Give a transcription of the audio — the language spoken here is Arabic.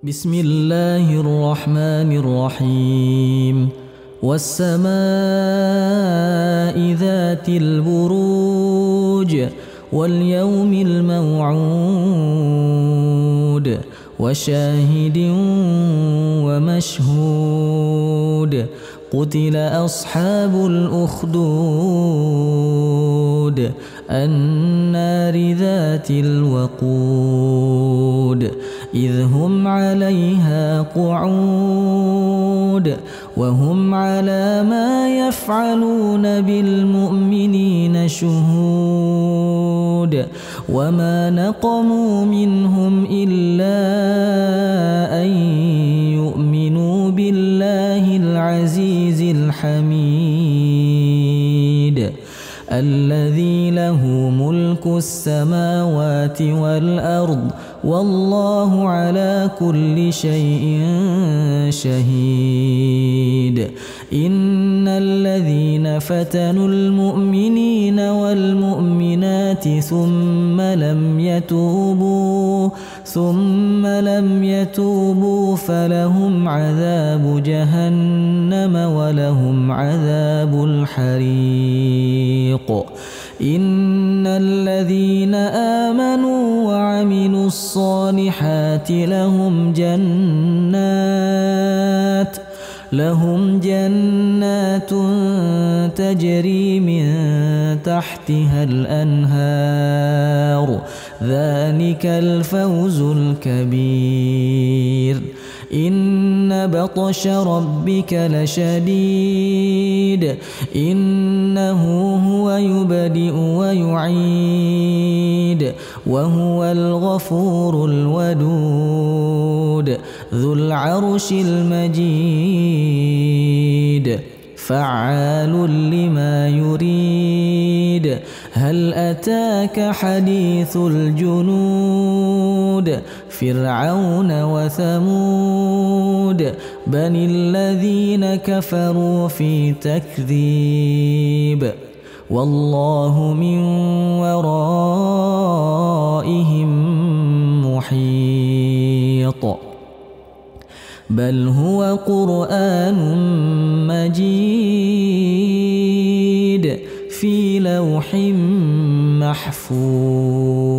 بسم الله الرحمن الرحيم والسماء ذات البروج واليوم الموعود وشاهد ومشهود قتل أصحاب الأخدود النار ذات الوقود إذ هم عليها قعود وهم على ما يفعلون بالمؤمنين شهود وما نقموا منهم إلا أن يؤمنوا بالله العزيز الحميد الذي له ملك السماوات والأرض والله على كل شيء شهيد إن الذين فتنوا المؤمنين والمؤمنات ثم لم يتوبوا فلهم عذاب جهنم ولهم عذاب الحريق إن الذين آمنوا وعملوا الصالحات لهم جنات تجري من تحتها الأنهار ذلك الفوز الكبير إن بطش ربك لشديد إنه هو يبدئ ويعيد وهو الغفور الودود ذو العرش المجيد فعال لما يريد هل أتاك حديث الجنود فرعون وثمود بل الذين كفروا في تكذيب والله من ورائهم محيط بل هو قرآن مجيد في لوح محفوظ.